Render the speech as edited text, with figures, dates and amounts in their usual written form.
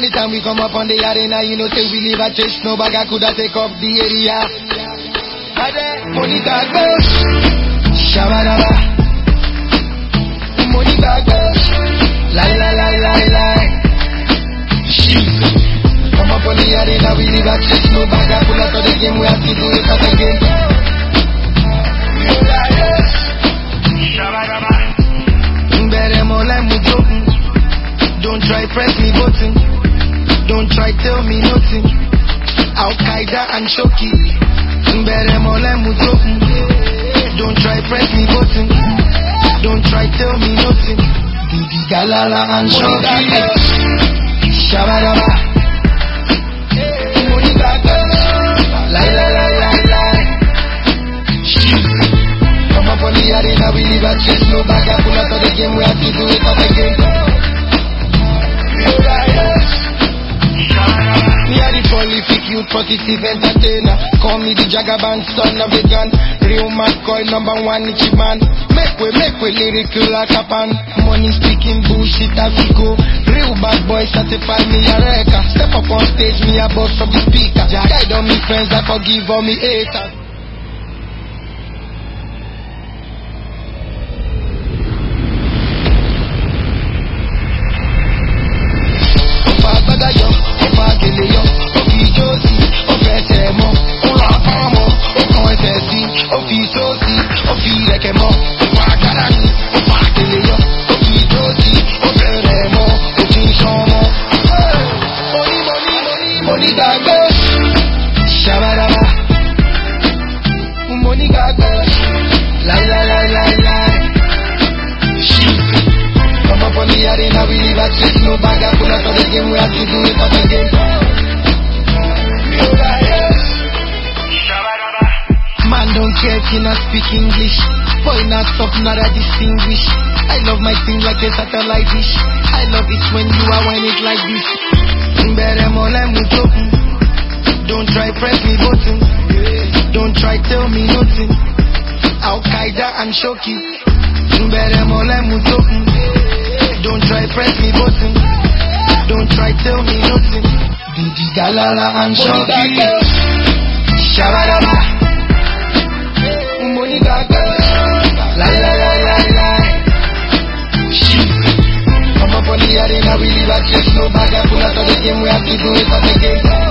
Anytime we come up on the arena, you know say we leave a chase. No bag I coulda take up the area. Money got goes, shabadaba. Money got goes, la la la la la. Come up on the arena, we leave a chase. No bag I pull out of the game, we have to do it at the game. Don't try press me button. Don't try tell me nothing. Al Qaeda and Shoki. Don't try press me button. Don't try tell me nothing. Didi Galala and Shoki. Shabadaba. Money gaga. La la la la la. Come up on the arena, we leave a chase. No bag I pull out of the game, we have to do it up again. Me a the prolific youth positive entertainer. Call me the Jagaban, son of a gun. Real McCoy, #1 Ichiban. Make way lyrical like a pan. Money speaking bullshit as we go. Real bad boy certified me a wrecker. Step up on stage, me a boss from the speaker. Guide on me friends, I forgive all me haters. Money gaga, shabadaba. Money gaga, la la la la la. Come up on the arena, we leave a chase. No bag I pull out of the game, we have to do it up again. Man don't care if you not speak English. Boy not stop, not a distinguish. I love my thing like a satellite dish. I love it when you are when it like this. Don't try press me button. Don't try tell me nothing. Al Qaeda and Shoki. Don't try press me button. Don't try tell me nothing. Didi Galala and Shoki. Shabadaba. Money gaga. La la la la la. Come up on the arena, we leave a chase. No bag I pull out of the game, we have to do it at the game.